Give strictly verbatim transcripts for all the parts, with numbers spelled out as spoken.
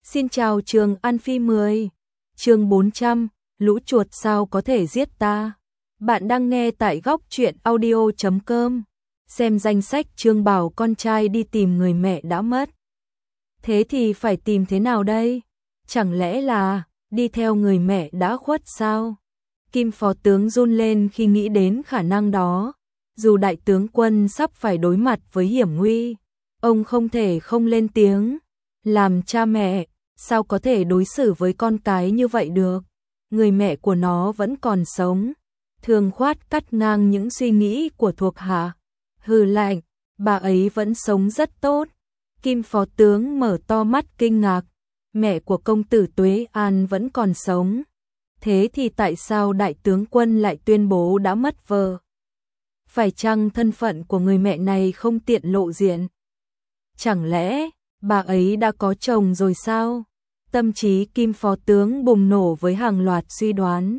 Xin chào Trường An Phi mười. Chương bốn trăm, lũ chuột sao có thể giết ta. Bạn đang nghe tại góc truyện audio chấm com. Xem danh sách Trương bảo con trai đi tìm người mẹ đã mất. Thế thì phải tìm thế nào đây? Chẳng lẽ là đi theo người mẹ đã khuất sao? Kim phó tướng run lên khi nghĩ đến khả năng đó. Dù đại tướng quân sắp phải đối mặt với hiểm nguy, ông không thể không lên tiếng. Làm cha mẹ, sao có thể đối xử với con cái như vậy được? Người mẹ của nó vẫn còn sống. Thường Khoát cắt ngang những suy nghĩ của thuộc hạ. Hừ lạnh, bà ấy vẫn sống rất tốt. Kim phó tướng mở to mắt kinh ngạc. Mẹ của công tử Tuế An vẫn còn sống. Thế thì tại sao đại tướng quân lại tuyên bố đã mất vợ? Phải chăng thân phận của người mẹ này không tiện lộ diện? Chẳng lẽ bà ấy đã có chồng rồi sao? Tâm trí Kim phó tướng bùng nổ với hàng loạt suy đoán.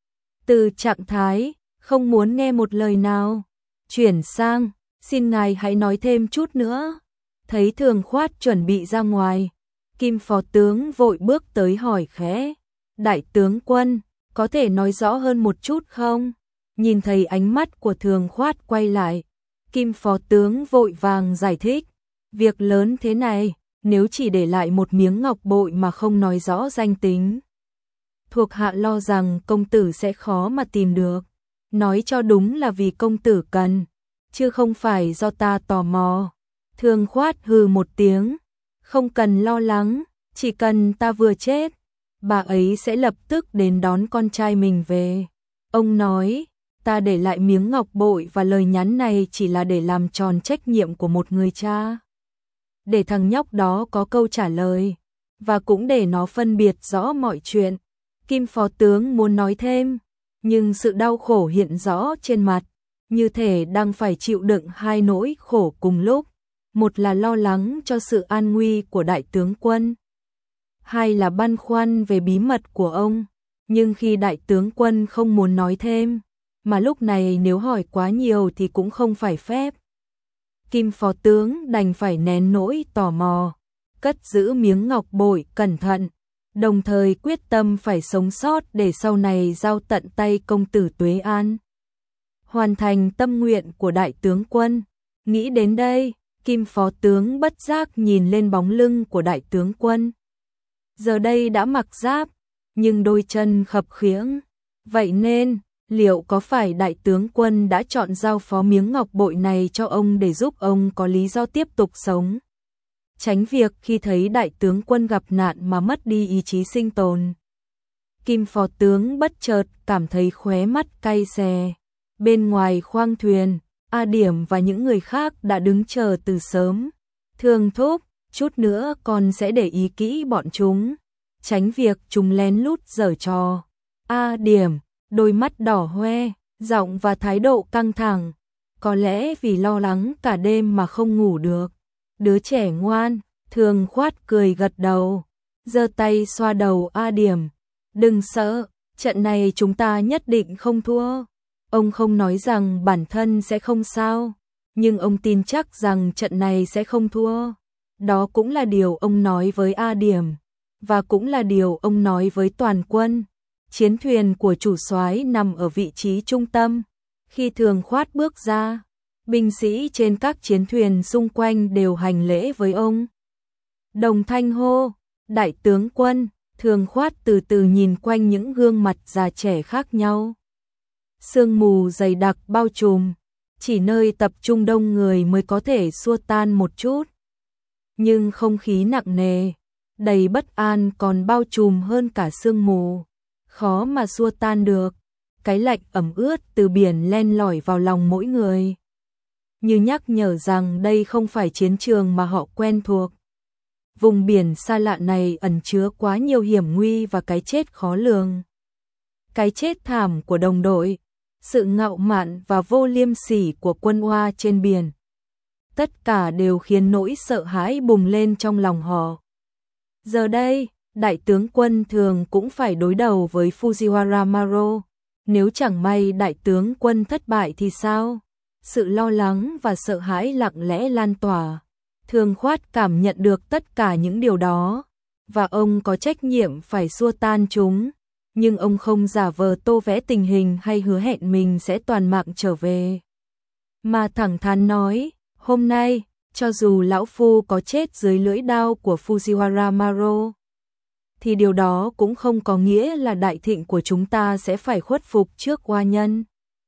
Từ trạng thái không muốn nghe một lời nào, chuyển sang xin ngài hãy nói thêm chút nữa. Thấy Thường Khoát chuẩn bị ra ngoài, Kim phó tướng vội bước tới hỏi khẽ: đại tướng quân, có thể nói rõ hơn một chút không? Nhìn thấy ánh mắt của Thường Khoát quay lại, Kim phó tướng vội vàng giải thích: việc lớn thế này, nếu chỉ để lại một miếng ngọc bội mà không nói rõ danh tính, thuộc hạ lo rằng công tử sẽ khó mà tìm được. Nói cho đúng là vì công tử cần, chứ không phải do ta tò mò. Thường Khoát hừ một tiếng: không cần lo lắng, chỉ cần ta vừa chết, bà ấy sẽ lập tức đến đón con trai mình về. Ông nói, ta để lại miếng ngọc bội và lời nhắn này chỉ là để làm tròn trách nhiệm của một người cha. Để thằng nhóc đó có câu trả lời, và cũng để nó phân biệt rõ mọi chuyện. Kim phó tướng muốn nói thêm, nhưng sự đau khổ hiện rõ trên mặt, như thể đang phải chịu đựng hai nỗi khổ cùng lúc. Một là lo lắng cho sự an nguy của đại tướng quân, hai là băn khoăn về bí mật của ông. Nhưng khi đại tướng quân không muốn nói thêm, mà lúc này nếu hỏi quá nhiều thì cũng không phải phép, Kim phó tướng đành phải nén nỗi tò mò, cất giữ miếng ngọc bội cẩn thận, đồng thời quyết tâm phải sống sót để sau này giao tận tay công tử Tuế An, hoàn thành tâm nguyện của đại tướng quân. Nghĩ đến đây, Kim phó tướng bất giác nhìn lên bóng lưng của đại tướng quân. Giờ đây đã mặc giáp, nhưng đôi chân khập khiễng. Vậy nên, liệu có phải đại tướng quân đã chọn giao phó miếng ngọc bội này cho ông để giúp ông có lý do tiếp tục sống? Tránh việc khi thấy đại tướng quân gặp nạn mà mất đi ý chí sinh tồn. Kim phó tướng bất chợt cảm thấy khóe mắt cay xè. Bên ngoài khoang thuyền, A Điểm và những người khác đã đứng chờ từ sớm. Thường thúc, chút nữa con sẽ để ý kỹ bọn chúng, tránh việc chúng lén lút giở trò. A Điểm, đôi mắt đỏ hoe, giọng và thái độ căng thẳng, có lẽ vì lo lắng cả đêm mà không ngủ được. Đứa trẻ ngoan. Thường Khoát cười gật đầu, giơ tay xoa đầu A Điểm. Đừng sợ, trận này chúng ta nhất định không thua. Ông không nói rằng bản thân sẽ không sao, nhưng ông tin chắc rằng trận này sẽ không thua. Đó cũng là điều ông nói với A Điểm, và cũng là điều ông nói với toàn quân. Chiến thuyền của chủ soái nằm ở vị trí trung tâm. Khi Thường Khoát bước ra, binh sĩ trên các chiến thuyền xung quanh đều hành lễ với ông. Đồng thanh hô, đại tướng quân. Thường Khoát từ từ nhìn quanh những gương mặt già trẻ khác nhau. Sương mù dày đặc bao trùm, chỉ nơi tập trung đông người mới có thể xua tan một chút. Nhưng không khí nặng nề, đầy bất an còn bao trùm hơn cả sương mù, khó mà xua tan được. Cái lạnh ẩm ướt từ biển len lỏi vào lòng mỗi người, như nhắc nhở rằng đây không phải chiến trường mà họ quen thuộc. Vùng biển xa lạ này ẩn chứa quá nhiều hiểm nguy và cái chết khó lường. Cái chết thảm của đồng đội, sự ngạo mạn và vô liêm sỉ của quân Oa trên biển, tất cả đều khiến nỗi sợ hãi bùng lên trong lòng họ. Giờ đây, đại tướng quân Thường cũng phải đối đầu với Fujiwara Maro. Nếu chẳng may đại tướng quân thất bại thì sao? Sự lo lắng và sợ hãi lặng lẽ lan tỏa. Thường Khoát cảm nhận được tất cả những điều đó, và ông có trách nhiệm phải xua tan chúng, nhưng ông không giả vờ tô vẽ tình hình hay hứa hẹn mình sẽ toàn mạng trở về. Mà thẳng thắn nói, hôm nay, cho dù lão phu có chết dưới lưỡi đao của Fujiwara Maro, thì điều đó cũng không có nghĩa là đại thịnh của chúng ta sẽ phải khuất phục trước oa nhân.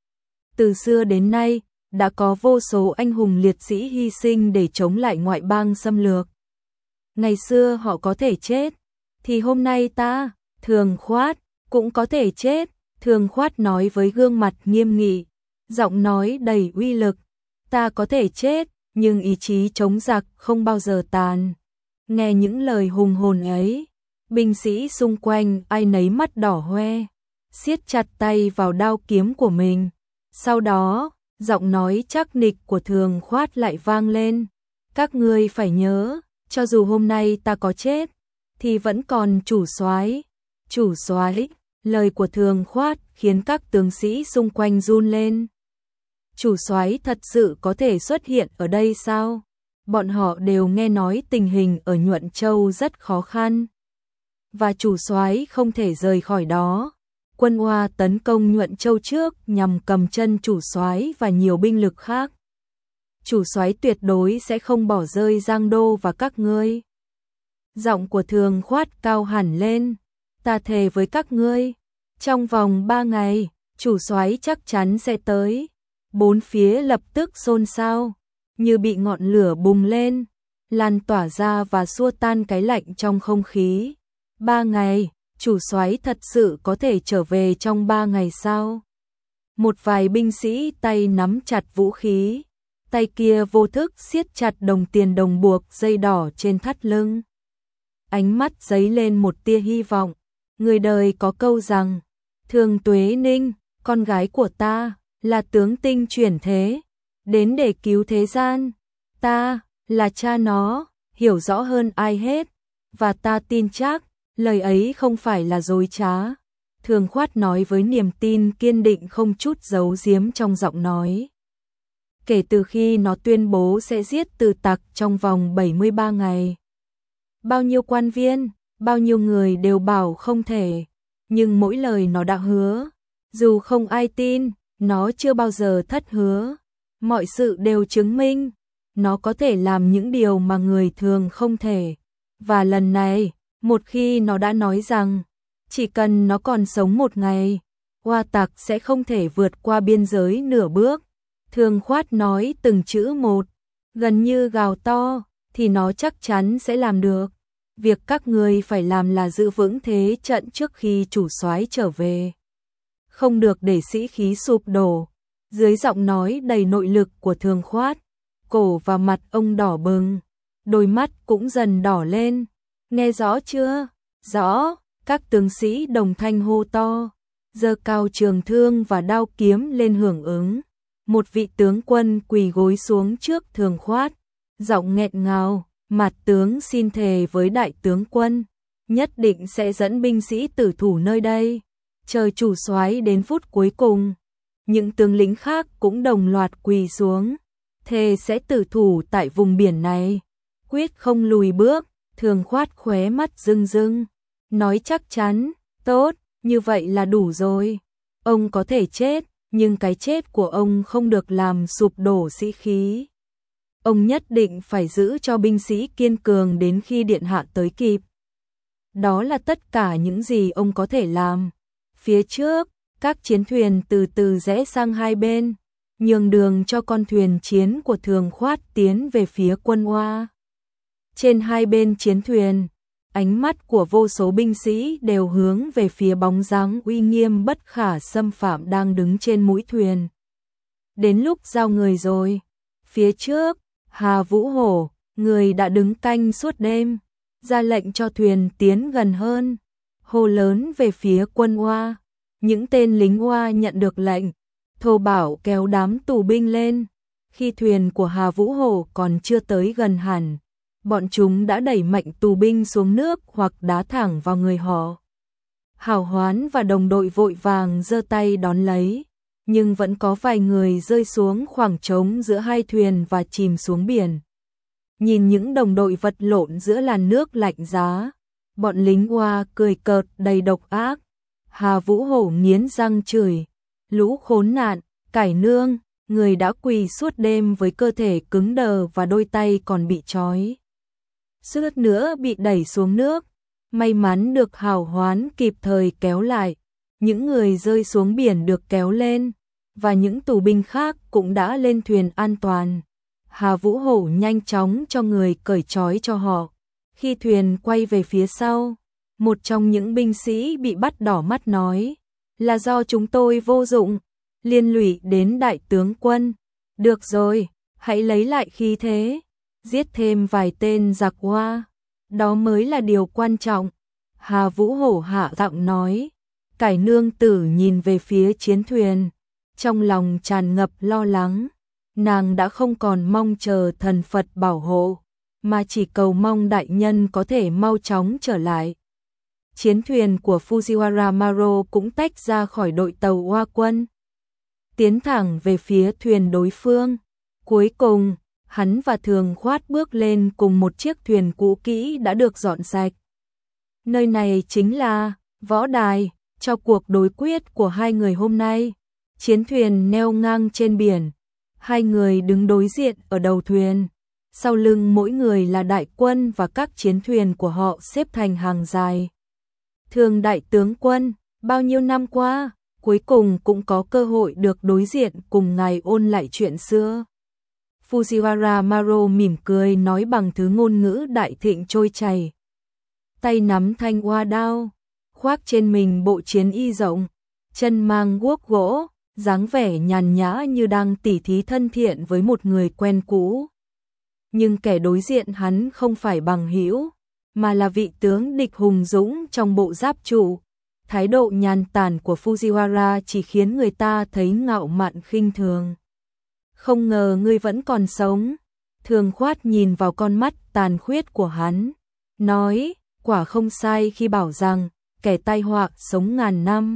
Từ xưa đến nay, đã có vô số anh hùng liệt sĩ hy sinh để chống lại ngoại bang xâm lược. Ngày xưa họ có thể chết, thì hôm nay ta, Thường Khoát, cũng có thể chết. Thường Khoát nói với gương mặt nghiêm nghị, giọng nói đầy uy lực. Ta có thể chết, nhưng ý chí chống giặc không bao giờ tàn. Nghe những lời hùng hồn ấy, binh sĩ xung quanh ai nấy mắt đỏ hoe, siết chặt tay vào đao kiếm của mình. Sau đó, giọng nói chắc nịch của Thường Khoát lại vang lên. Các ngươi phải nhớ, cho dù hôm nay ta có chết, thì vẫn còn chủ soái. Chủ soái, lời của Thường Khoát khiến các tướng sĩ xung quanh run lên. Chủ soái thật sự có thể xuất hiện ở đây sao? Bọn họ đều nghe nói tình hình ở Nhuận Châu rất khó khăn, và chủ soái không thể rời khỏi đó. Quân Oa tấn công Nhuận Châu trước nhằm cầm chân chủ soái và nhiều binh lực khác. Chủ soái tuyệt đối sẽ không bỏ rơi Giang Đô và các ngươi. Giọng của Thường Khoát cao hẳn lên. Ta thề với các ngươi, trong vòng ba ngày, chủ soái chắc chắn sẽ tới. Bốn phía lập tức xôn xao, như bị ngọn lửa bùng lên, lan tỏa ra và xua tan cái lạnh trong không khí. Ba ngày, chủ soái thật sự có thể trở về trong ba ngày sao? Một vài binh sĩ tay nắm chặt vũ khí, tay kia vô thức siết chặt đồng tiền đồng buộc dây đỏ trên thắt lưng. Ánh mắt dấy lên một tia hy vọng. Người đời có câu rằng, Thường Tuế Ninh, con gái của ta, là tướng tinh chuyển thế, đến để cứu thế gian. Ta, là cha nó, hiểu rõ hơn ai hết, và ta tin chắc, lời ấy không phải là dối trá. Thường Khoát nói với niềm tin kiên định không chút giấu giếm trong giọng nói. Kể từ khi nó tuyên bố sẽ giết Từ Tặc trong vòng bảy mươi ba ngày, bao nhiêu quan viên, bao nhiêu người đều bảo không thể, nhưng mỗi lời nó đã hứa, dù không ai tin, nó chưa bao giờ thất hứa. Mọi sự đều chứng minh, nó có thể làm những điều mà người thường không thể. Và lần này, một khi nó đã nói rằng, chỉ cần nó còn sống một ngày, Oa Tặc sẽ không thể vượt qua biên giới nửa bước. Thường Khoát nói từng chữ một, gần như gào to, thì nó chắc chắn sẽ làm được. Việc các ngươi phải làm là giữ vững thế trận trước khi chủ soái trở về. Không được để sĩ khí sụp đổ. Dưới giọng nói đầy nội lực của Thường Khoát, cổ và mặt ông đỏ bừng, đôi mắt cũng dần đỏ lên. Nghe rõ chưa? Rõ, các tướng sĩ đồng thanh hô to, giơ cao trường thương và đao kiếm lên hưởng ứng. Một vị tướng quân quỳ gối xuống trước Thường Khoát, giọng nghẹn ngào, mặt tướng xin thề với đại tướng quân, nhất định sẽ dẫn binh sĩ tử thủ nơi đây, chờ chủ soái đến phút cuối cùng. Những tướng lĩnh khác cũng đồng loạt quỳ xuống, thề sẽ tử thủ tại vùng biển này, quyết không lùi bước. Thường Khoát khóe mắt rưng rưng, nói chắc chắn, tốt, như vậy là đủ rồi. Ông có thể chết, nhưng cái chết của ông không được làm sụp đổ sĩ khí. Ông nhất định phải giữ cho binh sĩ kiên cường đến khi điện hạ tới kịp. Đó là tất cả những gì ông có thể làm. Phía trước, các chiến thuyền từ từ rẽ sang hai bên, nhường đường cho con thuyền chiến của Thường Khoát tiến về phía quân Oa. Trên hai bên chiến thuyền, ánh mắt của vô số binh sĩ đều hướng về phía bóng dáng uy nghiêm bất khả xâm phạm đang đứng trên mũi thuyền. Đến lúc giao người rồi. Phía trước, Hà Vũ Hổ, người đã đứng canh suốt đêm, ra lệnh cho thuyền tiến gần hơn, hô lớn về phía quân Oa. Những tên lính Oa nhận được lệnh, thô bảo kéo đám tù binh lên. Khi thuyền của Hà Vũ Hổ còn chưa tới gần hẳn, bọn chúng đã đẩy mạnh tù binh xuống nước hoặc đá thẳng vào người họ. Hảo Hoán và đồng đội vội vàng giơ tay đón lấy, nhưng vẫn có vài người rơi xuống khoảng trống giữa hai thuyền và chìm xuống biển. Nhìn những đồng đội vật lộn giữa làn nước lạnh giá, Bọn lính Oa cười cợt đầy độc ác. Hà Vũ Hổ nghiến răng chửi, lũ khốn nạn, cải nương, người đã quỳ suốt đêm với cơ thể cứng đờ và đôi tay còn bị trói. Suýt nữa bị đẩy xuống nước, may mắn được hào hoán kịp thời kéo lại. Những người rơi xuống biển được kéo lên, và những tù binh khác cũng đã lên thuyền an toàn. Hà Vũ Hổ nhanh chóng cho người cởi trói cho họ. Khi thuyền quay về phía sau, một trong những binh sĩ bị bắt đỏ mắt nói, là do chúng tôi vô dụng, liên lụy đến đại tướng quân. Được rồi, hãy lấy lại khí thế, giết thêm vài tên giặc Oa, đó mới là điều quan trọng. Hà Vũ Hổ hạ giọng nói. Cải nương tử nhìn về phía chiến thuyền, trong lòng tràn ngập lo lắng. Nàng đã không còn mong chờ thần Phật bảo hộ, mà chỉ cầu mong đại nhân có thể mau chóng trở lại. Chiến thuyền của Fujiwara Maru cũng tách ra khỏi đội tàu Oa quân, tiến thẳng về phía thuyền đối phương. Cuối cùng, hắn và Thường Khoát bước lên cùng một chiếc thuyền cũ kỹ đã được dọn sạch. Nơi này chính là võ đài cho cuộc đối quyết của hai người hôm nay. Chiến thuyền neo ngang trên biển, hai người đứng đối diện ở đầu thuyền. Sau lưng mỗi người là đại quân và các chiến thuyền của họ xếp thành hàng dài. Thường đại tướng quân, bao nhiêu năm qua, cuối cùng cũng có cơ hội được đối diện cùng ngài ôn lại chuyện xưa. Fujiwara Maru mỉm cười nói bằng thứ ngôn ngữ đại thịnh trôi chảy. Tay nắm thanh oa đao, khoác trên mình bộ chiến y rộng, chân mang guốc gỗ, dáng vẻ nhàn nhã như đang tỉ thí thân thiện với một người quen cũ. Nhưng kẻ đối diện hắn không phải bằng hữu, mà là vị tướng địch hùng dũng trong bộ giáp trụ. Thái độ nhàn tản của Fujiwara chỉ khiến người ta thấy ngạo mạn khinh thường. Không ngờ ngươi vẫn còn sống. Thường Khoát nhìn vào con mắt tàn khuyết của hắn, nói, quả không sai khi bảo rằng kẻ tai họa sống ngàn năm.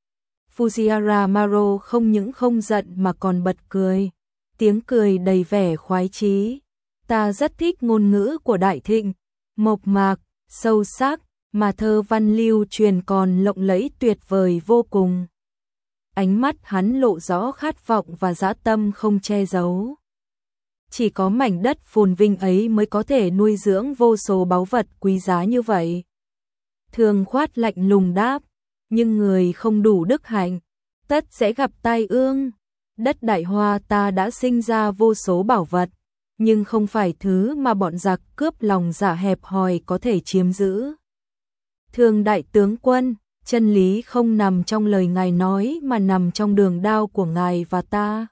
Fujiwara Maru không những không giận mà còn bật cười, tiếng cười đầy vẻ khoái chí. Ta rất thích ngôn ngữ của Đại Thịnh, mộc mạc, sâu sắc, mà thơ văn lưu truyền còn lộng lẫy tuyệt vời vô cùng. Ánh mắt hắn lộ rõ khát vọng và dã tâm không che giấu. Chỉ có mảnh đất phồn vinh ấy mới có thể nuôi dưỡng vô số báu vật quý giá như vậy. Thường Khoát lạnh lùng đáp, nhưng người không đủ đức hạnh, tất sẽ gặp tai ương. Đất Đại Hoa ta đã sinh ra vô số bảo vật, nhưng không phải thứ mà bọn giặc cướp lòng dạ hẹp hòi có thể chiếm giữ. Thường đại tướng quân, chân lý không nằm trong lời ngài nói mà nằm trong đường đao của ngài và ta.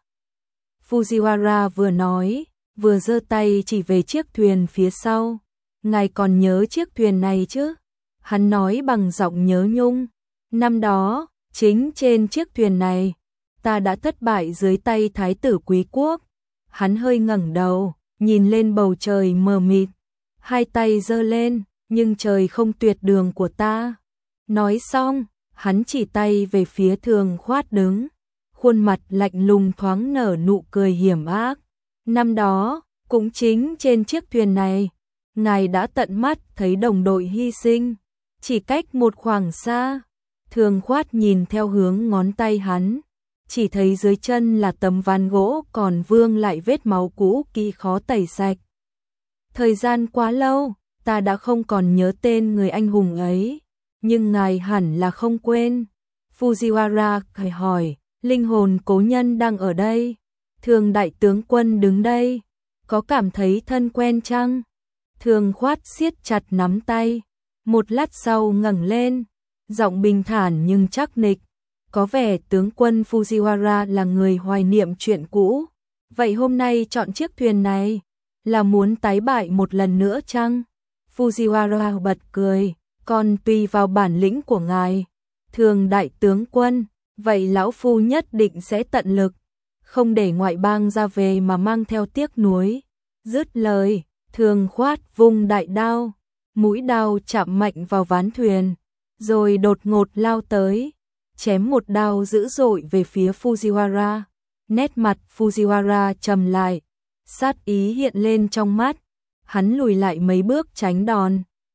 Fujiwara vừa nói, vừa giơ tay chỉ về chiếc thuyền phía sau. Ngài còn nhớ chiếc thuyền này chứ? Hắn nói bằng giọng nhớ nhung. Năm đó, chính trên chiếc thuyền này, ta đã thất bại dưới tay Thái tử Quý Quốc. Hắn hơi ngẩng đầu, nhìn lên bầu trời mờ mịt, hai tay giơ lên, nhưng trời không tuyệt đường của ta. Nói xong, hắn chỉ tay về phía Thường Khoát đứng, khuôn mặt lạnh lùng thoáng nở nụ cười hiểm ác. Năm đó, cũng chính trên chiếc thuyền này, ngài đã tận mắt thấy đồng đội hy sinh, chỉ cách một khoảng xa. Thường Khoát nhìn theo hướng ngón tay hắn, chỉ thấy dưới chân là tấm ván gỗ còn vương lại vết máu cũ kỹ khó tẩy sạch. Thời gian quá lâu, ta đã không còn nhớ tên người anh hùng ấy, nhưng ngài hẳn là không quên. Fujiwara cười hỏi, linh hồn cố nhân đang ở đây. Thường đại tướng quân đứng đây, có cảm thấy thân quen chăng? Thường Khoát siết chặt nắm tay, một lát sau ngẩng lên, giọng bình thản nhưng chắc nịch. Có vẻ tướng quân Fujiwara là người hoài niệm chuyện cũ. Vậy hôm nay chọn chiếc thuyền này là muốn tái bại một lần nữa chăng? Fujiwara bật cười, còn tùy vào bản lĩnh của ngài. Thường đại tướng quân, vậy lão phu nhất định sẽ tận lực, không để ngoại bang ra về mà mang theo tiếc nuối. Dứt lời, Thường Khoát vung đại đao, mũi đao chạm mạnh vào ván thuyền, rồi đột ngột lao tới, chém một đao dữ dội về phía Fujiwara. Nét mặt Fujiwara trầm lại, sát ý hiện lên trong mắt, hắn lùi lại mấy bước tránh đòn.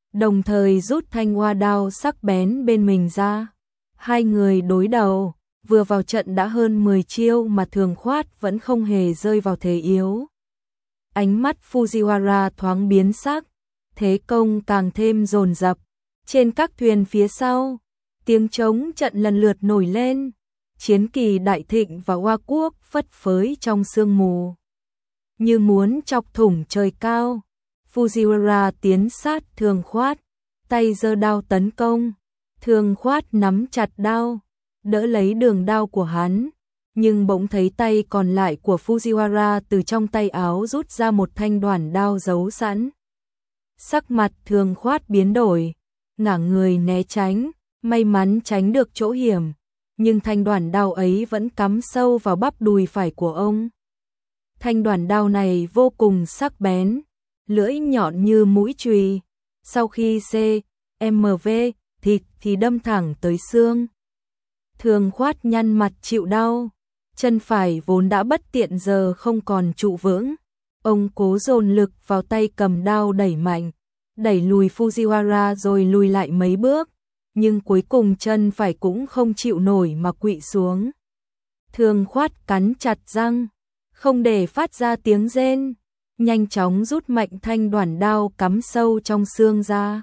đồng thời rút thanh hoa đao sắc bén bên mình ra. Hai người đối đầu, vừa vào trận đã hơn mười chiêu mà Thường Khoát vẫn không hề rơi vào thế yếu. Ánh mắt Fujiwara thoáng biến sắc, thế công càng thêm dồn dập. Trên các thuyền phía sau, tiếng trống trận lần lượt nổi lên, chiến kỳ đại thịnh và Hoa Quốc phất phới trong sương mù. Như muốn chọc thủng trời cao, Fujiwara tiến sát Thường Khoát, tay giơ đao tấn công. Thường Khoát nắm chặt đao, đỡ lấy đường đao của hắn, nhưng bỗng thấy tay còn lại của Fujiwara từ trong tay áo rút ra một thanh đoản đao giấu sẵn. Sắc mặt Thường Khoát biến đổi, ngả người né tránh, may mắn tránh được chỗ hiểm, nhưng thanh đoản đao ấy vẫn cắm sâu vào bắp đùi phải của ông. Thanh đoản đao này vô cùng sắc bén, lưỡi nhọn như mũi chùy, sau khi xê em vê thịt thì đâm thẳng tới xương. Thường Khoát nhăn mặt chịu đau, chân phải vốn đã bất tiện giờ không còn trụ vững. Ông cố dồn lực vào tay cầm đao đẩy mạnh, đẩy lùi Fujiwara rồi lùi lại mấy bước, nhưng cuối cùng chân phải cũng không chịu nổi mà quỵ xuống. Thường Khoát cắn chặt răng, không để phát ra tiếng rên, nhanh chóng rút mạnh thanh đoản đao cắm sâu trong xương ra.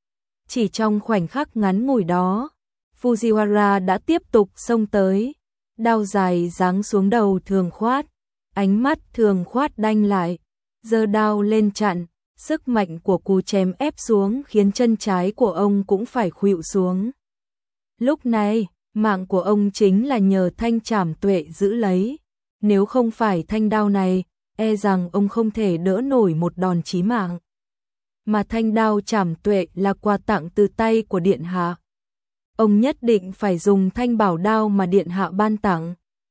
Chỉ trong khoảnh khắc ngắn ngủi đó, Fujiwara đã tiếp tục xông tới, đao dài giáng xuống đầu Thường Khoát, ánh mắt Thường Khoát đanh lại, giơ đao lên chặn, sức mạnh của cú chém ép xuống khiến chân trái của ông cũng phải khuỵu xuống. Lúc này, mạng của ông chính là nhờ thanh trảm tuệ giữ lấy, nếu không phải thanh đao này, e rằng ông không thể đỡ nổi một đòn chí mạng. Mà thanh đao trảm tuệ là quà tặng từ tay của Điện Hạ. Ông nhất định phải dùng thanh bảo đao mà Điện Hạ ban tặng.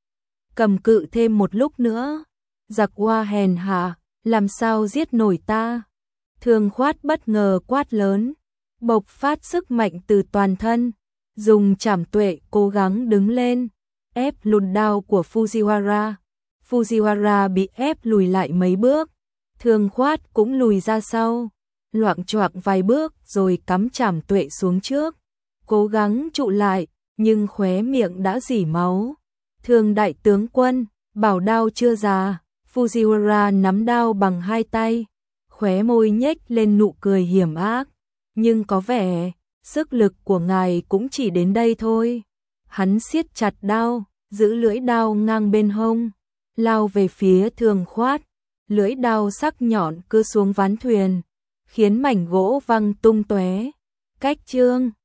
Cầm cự thêm một lúc nữa, giặc Hoa hèn hạ, làm sao giết nổi ta? Thường Khoát bất ngờ quát lớn, bộc phát sức mạnh từ toàn thân, dùng trảm tuệ cố gắng đứng lên, ép lùi đao của Fujiwara. Fujiwara bị ép lùi lại mấy bước, Thường Khoát cũng lùi ra sau, loạng choạng vài bước rồi cắm trảm tuệ xuống trước, cố gắng trụ lại, nhưng khóe miệng đã rỉ máu. Thường đại tướng quân, bảo đao chưa già. Fujiwara nắm đao bằng hai tay, khóe môi nhếch lên nụ cười hiểm ác, nhưng có vẻ sức lực của ngài cũng chỉ đến đây thôi. Hắn siết chặt đao, giữ lưỡi đao ngang bên hông, lao về phía Thường Khoát, lưỡi đao sắc nhọn cưa xuống ván thuyền, khiến mảnh gỗ văng tung tóe. Cách chương